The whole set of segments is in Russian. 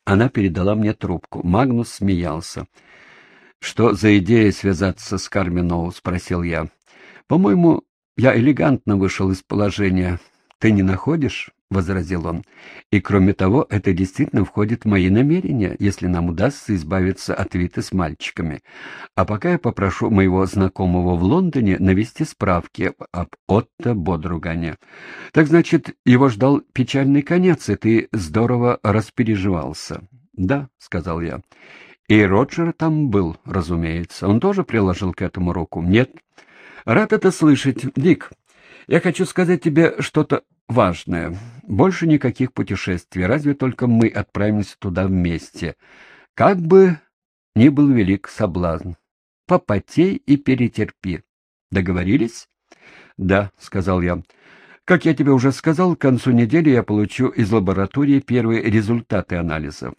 Она передала мне трубку. Магнус смеялся. «Что за идея связаться с Карминоу?» — спросил я. «По-моему, я элегантно вышел из положения. Ты не находишь?» — возразил он. «И кроме того, это действительно входит в мои намерения, если нам удастся избавиться от Виты с мальчиками. А пока я попрошу моего знакомого в Лондоне навести справки об Отто Бодругане. Так значит, его ждал печальный конец, и ты здорово распереживался». «Да», — сказал я. «И Роджер там был, разумеется. Он тоже приложил к этому руку?» «Нет». «Рад это слышать. Дик, я хочу сказать тебе что-то важное. Больше никаких путешествий, разве только мы отправимся туда вместе. Как бы ни был велик соблазн. Попотей и перетерпи. Договорились?» «Да», — сказал я. «Как я тебе уже сказал, к концу недели я получу из лаборатории первые результаты анализов.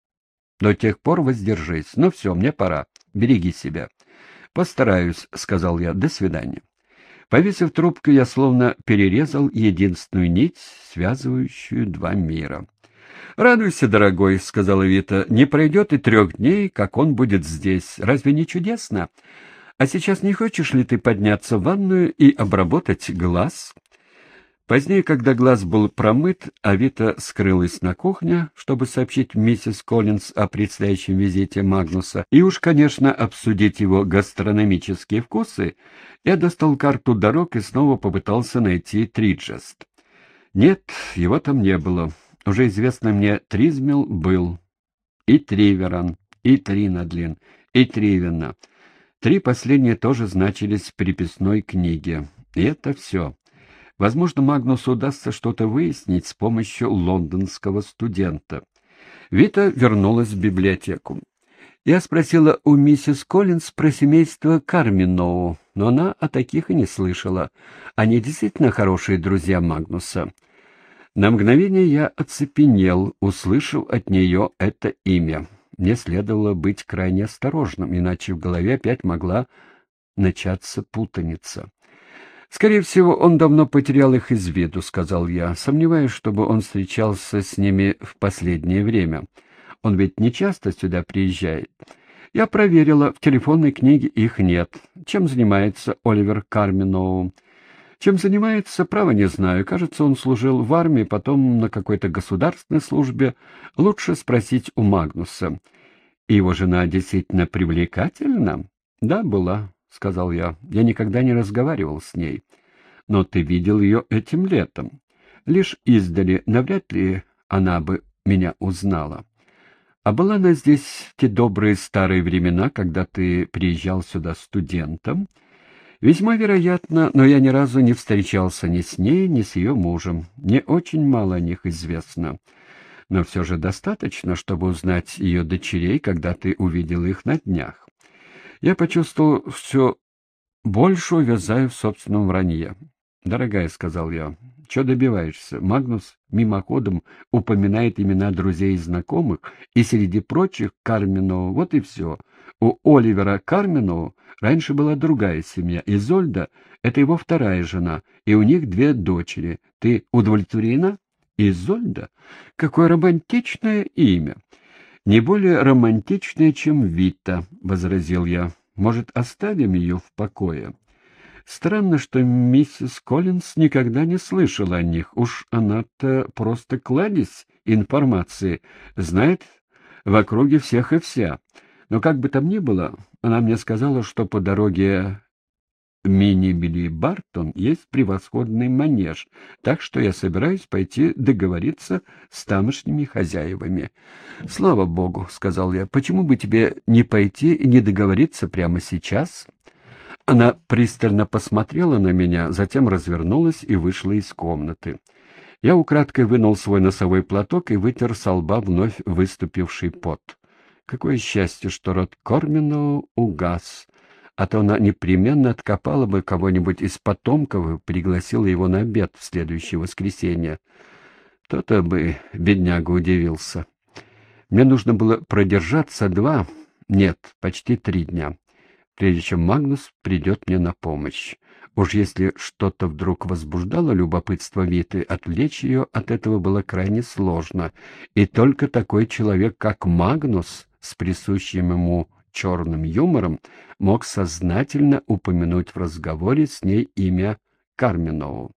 До тех пор воздержись. Ну все, мне пора. Береги себя». «Постараюсь», — сказал я. «До свидания». Повесив трубку, я словно перерезал единственную нить, связывающую два мира. «Радуйся, дорогой», — сказала Вита. «Не пройдет и 3 дней, как он будет здесь. Разве не чудесно? А сейчас не хочешь ли ты подняться в ванную и обработать глаз?» Позднее, когда глаз был промыт, а Вита скрылась на кухне, чтобы сообщить миссис Коллинз о предстоящем визите Магнуса, и уж, конечно, обсудить его гастрономические вкусы, я достал карту дорог и снова попытался найти Триджест. Нет, его там не было. Уже известный мне Тризмел был. И Триверан, и Тринадлин, и Тривенна. 3 последние тоже значились в переписной книге. И это все. Возможно, Магнусу удастся что-то выяснить с помощью лондонского студента. Вита вернулась в библиотеку. Я спросила у миссис Коллинз про семейство Карминоу, но она о таких и не слышала. Они действительно хорошие друзья Магнуса. На мгновение я оцепенел, услышав от нее это имя. Мне следовало быть крайне осторожным, иначе в голове опять могла начаться путаница. «Скорее всего, он давно потерял их из виду», — сказал я. «Сомневаюсь, чтобы он встречался с ними в последнее время. Он ведь не часто сюда приезжает. Я проверила, в телефонной книге их нет. Чем занимается Оливер Карминоу?» «Чем занимается, право не знаю. Кажется, он служил в армии, потом на какой-то государственной службе. Лучше спросить у Магнуса. И его жена действительно привлекательна?» «Да, была», — сказал я. «Я никогда не разговаривал с ней. Но ты видел ее этим летом. Лишь издали, навряд ли она бы меня узнала. А была она здесь в те добрые старые времена, когда ты приезжал сюда студентом?» «Весьма вероятно, но я ни разу не встречался ни с ней, ни с ее мужем. Мне очень мало о них известно. Но все же достаточно, чтобы узнать ее дочерей, когда ты увидел их на днях». Я почувствовал, все больше увязаю в собственном вранье. «Дорогая», — сказал я, — «чего добиваешься?» Магнус мимоходом упоминает имена друзей и знакомых, и среди прочих Карминоу. Вот и все. У Оливера Карминоу раньше была другая семья. Изольда — это его вторая жена, и у них 2 дочери. Ты удовлетворена? Изольда? Какое романтичное имя! «Не более романтичная, чем Вита», — возразил я. «Может, оставим ее в покое?» Странно, что миссис Коллинз никогда не слышала о них. Уж она-то просто кладезь информации, знает в округе всех и вся. Но как бы там ни было, она мне сказала, что по дороге Мини-Билли-Бартон есть превосходный манеж, так что я собираюсь пойти договориться с тамошними хозяевами. «Слава богу», — сказал я, — «почему бы тебе не пойти и не договориться прямо сейчас?» Она пристально посмотрела на меня, затем развернулась и вышла из комнаты. Я украдкой вынул свой носовой платок и вытер со лба вновь выступивший пот. Какое счастье, что род Карминоу угас, а то она непременно откопала бы кого-нибудь из потомков и пригласила его на обед в следующее воскресенье. То-то бы бедняга удивился. Мне нужно было продержаться 2, нет, почти 3 дня. прежде чем Магнус придет мне на помощь. Уж если что-то вдруг возбуждало любопытство Виты, отвлечь ее от этого было крайне сложно, и только такой человек, как Магнус, с присущим ему черным юмором, мог сознательно упомянуть в разговоре с ней имя Карменову.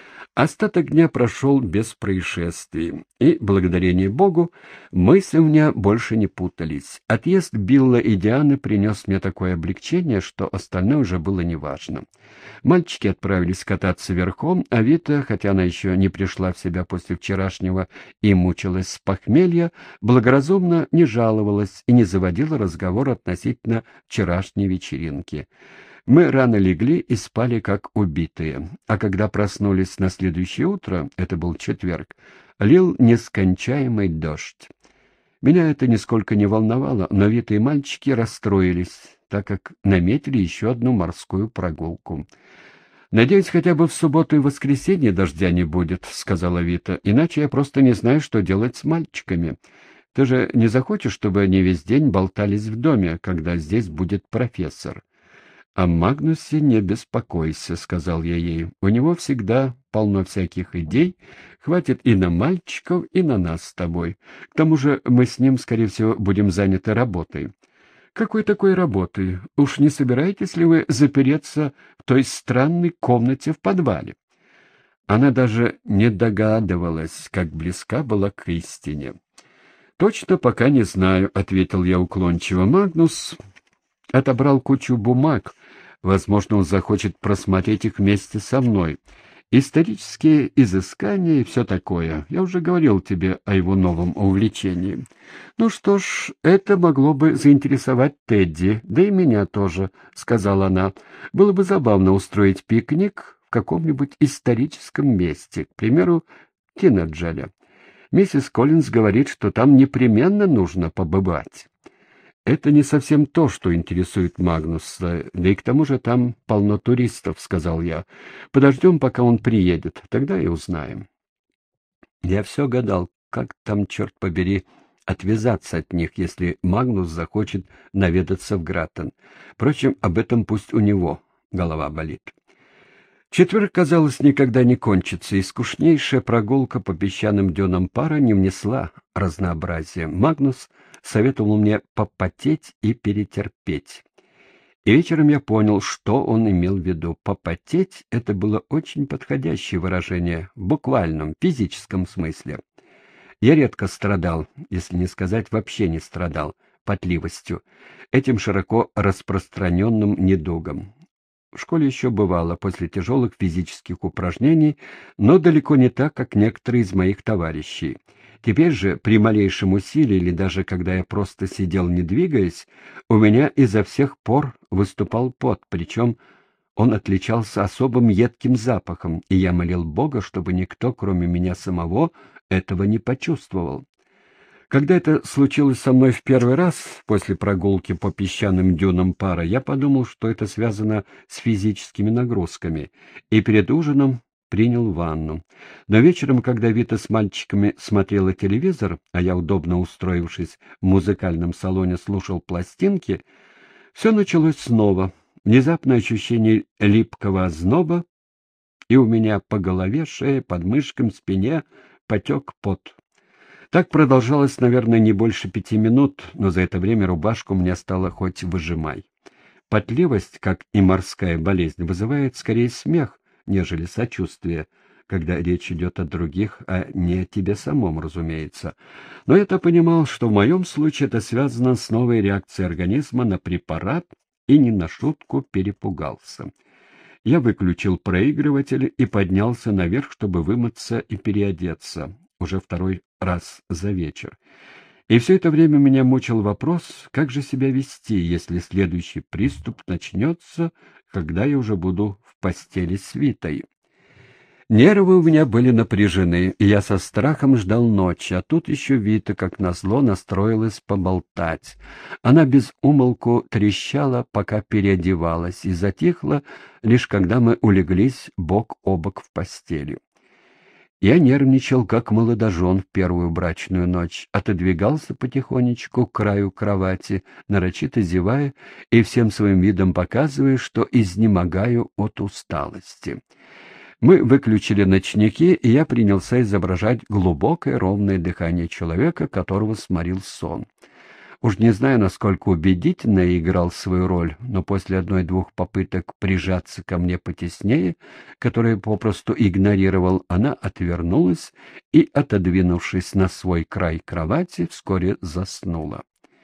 Остаток дня прошел без происшествий, и, благодарение Богу, мысли у меня больше не путались. Отъезд Билла и Дианы принес мне такое облегчение, что остальное уже было неважно. Мальчики отправились кататься верхом, а Вита, хотя она еще не пришла в себя после вчерашнего и мучилась с похмелья, благоразумно не жаловалась и не заводила разговор относительно вчерашней вечеринки. Мы рано легли и спали как убитые, а когда проснулись на следующее утро, это был четверг, лил нескончаемый дождь. Меня это нисколько не волновало, но Вита и мальчики расстроились, так как наметили еще одну морскую прогулку. «Надеюсь, хотя бы в субботу и воскресенье дождя не будет», — сказала Вита, — «иначе я просто не знаю, что делать с мальчиками. Ты же не захочешь, чтобы они весь день болтались в доме, когда здесь будет профессор?» «О Магнусе не беспокойся», — сказал я ей. «У него всегда полно всяких идей, хватит и на мальчиков, и на нас с тобой. К тому же мы с ним, скорее всего, будем заняты работой». «Какой такой работой? Уж не собираетесь ли вы запереться в той странной комнате в подвале?» Она даже не догадывалась, как близка была к истине. «Точно пока не знаю», — ответил я уклончиво. «Магнус отобрал кучу бумаг. Возможно, он захочет просмотреть их вместе со мной. Исторические изыскания и все такое. Я уже говорил тебе о его новом увлечении. Ну что ж, это могло бы заинтересовать Тедди, да и меня тоже, — сказала она. Было бы забавно устроить пикник в каком-нибудь историческом месте, к примеру, Киноджеле. Миссис Коллинз говорит, что там непременно нужно побывать. «Это не совсем то, что интересует Магнуса, да и к тому же там полно туристов», — сказал я. «Подождем, пока он приедет, тогда и узнаем». Я все гадал, как там, черт побери, отвязаться от них, если Магнус захочет наведаться в Граттен. Впрочем, об этом пусть у него голова болит. Четверг, казалось, никогда не кончится, и скучнейшая прогулка по песчаным дюнам Пара не внесла разнообразия. Магнус советовал мне попотеть и перетерпеть. И вечером я понял, что он имел в виду. Попотеть — это было очень подходящее выражение в буквальном, физическом смысле. Я редко страдал, если не сказать вообще не страдал, потливостью, этим широко распространенным недугом. В школе еще бывало после тяжелых физических упражнений, но далеко не так, как некоторые из моих товарищей. Теперь же, при малейшем усилии или даже когда я просто сидел не двигаясь, у меня изо всех пор выступал пот, причем он отличался особым едким запахом, и я молил Бога, чтобы никто, кроме меня самого, этого не почувствовал. Когда это случилось со мной в первый раз, после прогулки по песчаным дюнам Пара, я подумал, что это связано с физическими нагрузками, и перед ужином принял ванну. Но вечером, когда Вита с мальчиками смотрела телевизор, а я, удобно устроившись в музыкальном салоне, слушал пластинки, все началось снова. Внезапное ощущение липкого озноба, и у меня по голове, шее, подмышкам, спине потек пот. Так продолжалось, наверное, не больше 5 минут, но за это время рубашку мне стало хоть выжимай. Потливость, как и морская болезнь, вызывает скорее смех, нежели сочувствие, когда речь идет о других, а не о тебе самом, разумеется. Но я-то понимал, что в моем случае это связано с новой реакцией организма на препарат, и не на шутку перепугался. Я выключил проигрыватель и поднялся наверх, чтобы вымыться и переодеться, уже второй раз за вечер. И все это время меня мучил вопрос, как же себя вести, если следующий приступ начнется, когда я уже буду в постели с Витой. Нервы у меня были напряжены, и я со страхом ждал ночи, а тут еще Вита, как назло, настроилась поболтать. Она без умолку трещала, пока переодевалась, и затихла, лишь когда мы улеглись бок о бок в постели. Я нервничал, как молодожен в первую брачную ночь, отодвигался потихонечку к краю кровати, нарочито зевая и всем своим видом показывая, что изнемогаю от усталости. Мы выключили ночники, и я принялся изображать глубокое ровное дыхание человека, которого сморил сон. Уж не знаю, насколько убедительно я играл свою роль, но после одной-двух попыток прижаться ко мне потеснее, которые попросту игнорировал, она отвернулась и, отодвинувшись на свой край кровати, вскоре заснула.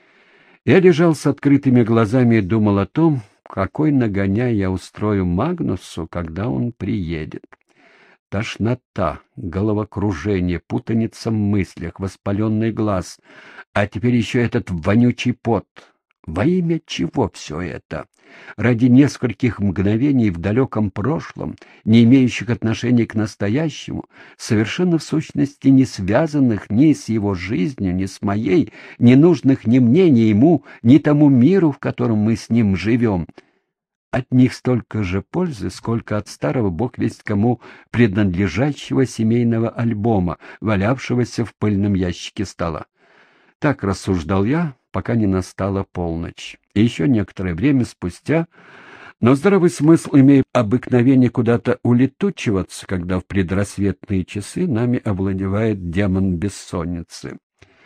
Я лежал с открытыми глазами и думал о том, какой нагоняй я устрою Магнусу, когда он приедет. Тошнота, головокружение, путаница в мыслях, воспаленный глаз, а теперь еще этот вонючий пот. Во имя чего все это? Ради нескольких мгновений в далеком прошлом, не имеющих отношения к настоящему, совершенно в сущности не связанных ни с его жизнью, ни с моей, не нужных ни мне, ни ему, ни тому миру, в котором мы с ним живем. От них столько же пользы, сколько от старого бог весть кому принадлежащего семейного альбома, валявшегося в пыльном ящике стола. Так рассуждал я, пока не настала полночь. И еще некоторое время спустя, но здравый смысл имеет обыкновение куда-то улетучиваться, когда в предрассветные часы нами овладевает демон бессонницы.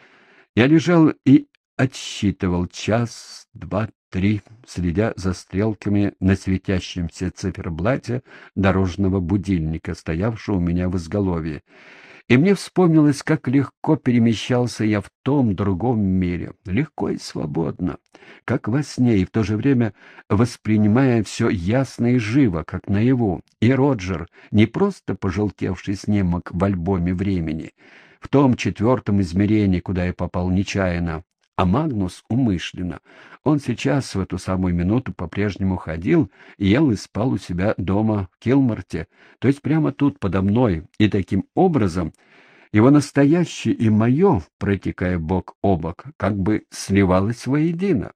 Я лежал и отсчитывал час, два, три, следя за стрелками на светящемся циферблате дорожного будильника, стоявшего у меня в изголовье. И мне вспомнилось, как легко перемещался я в том другом мире, легко и свободно, как во сне, и в то же время воспринимая все ясно и живо, как наяву. И Роджер, не просто пожелтевший снимок в альбоме времени, в том четвертом измерении, куда я попал нечаянно, а Магнус умышленно. Он сейчас, в эту самую минуту, по-прежнему ходил, ел и спал у себя дома в Килморте, то есть прямо тут, подо мной, и таким образом его настоящее и мое, протекая бок о бок, как бы сливалось воедино.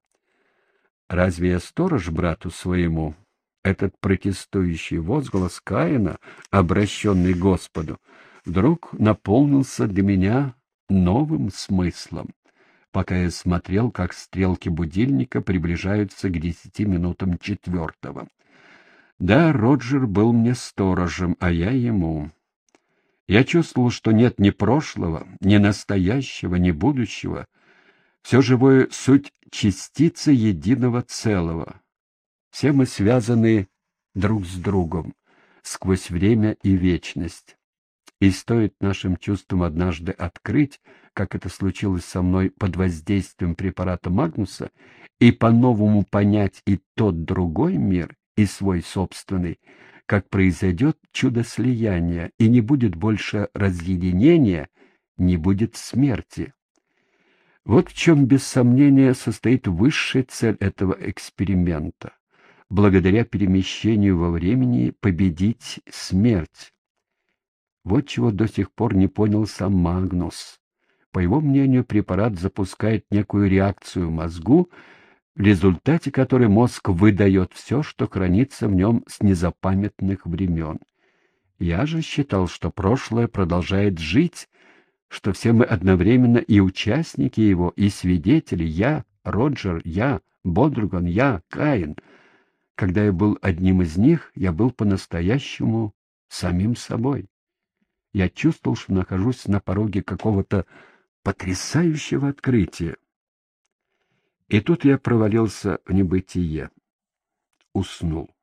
Разве я сторож брату своему? Этот протестующий возглас Каина, обращенный к Господу, вдруг наполнился для меня новым смыслом, пока я смотрел, как стрелки будильника приближаются к 10 минутам четвертого. Да, Роджер был мне сторожем, а я ему. Я чувствовал, что нет ни прошлого, ни настоящего, ни будущего. Все живое — суть частицы единого целого. Все мы связаны друг с другом сквозь время и вечность. И стоит нашим чувствам однажды открыть, как это случилось со мной под воздействием препарата Магнуса, и по-новому понять и тот другой мир, и свой собственный, как произойдет чудо слияния, и не будет больше разъединения, не будет смерти. Вот в чем, без сомнения, состоит высшая цель этого эксперимента. Благодаря перемещению во времени победить смерть. Вот чего до сих пор не понял сам Магнус. По его мнению, препарат запускает некую реакцию в мозгу, в результате которой мозг выдает все, что хранится в нем с незапамятных времен. Я же считал, что прошлое продолжает жить, что все мы одновременно и участники его, и свидетели. Я, Роджер, я, Бодрган, я, Каин. Когда я был одним из них, я был по-настоящему самим собой. Я чувствовал, что нахожусь на пороге какого-то потрясающего открытия. И тут я провалился в небытие, уснул.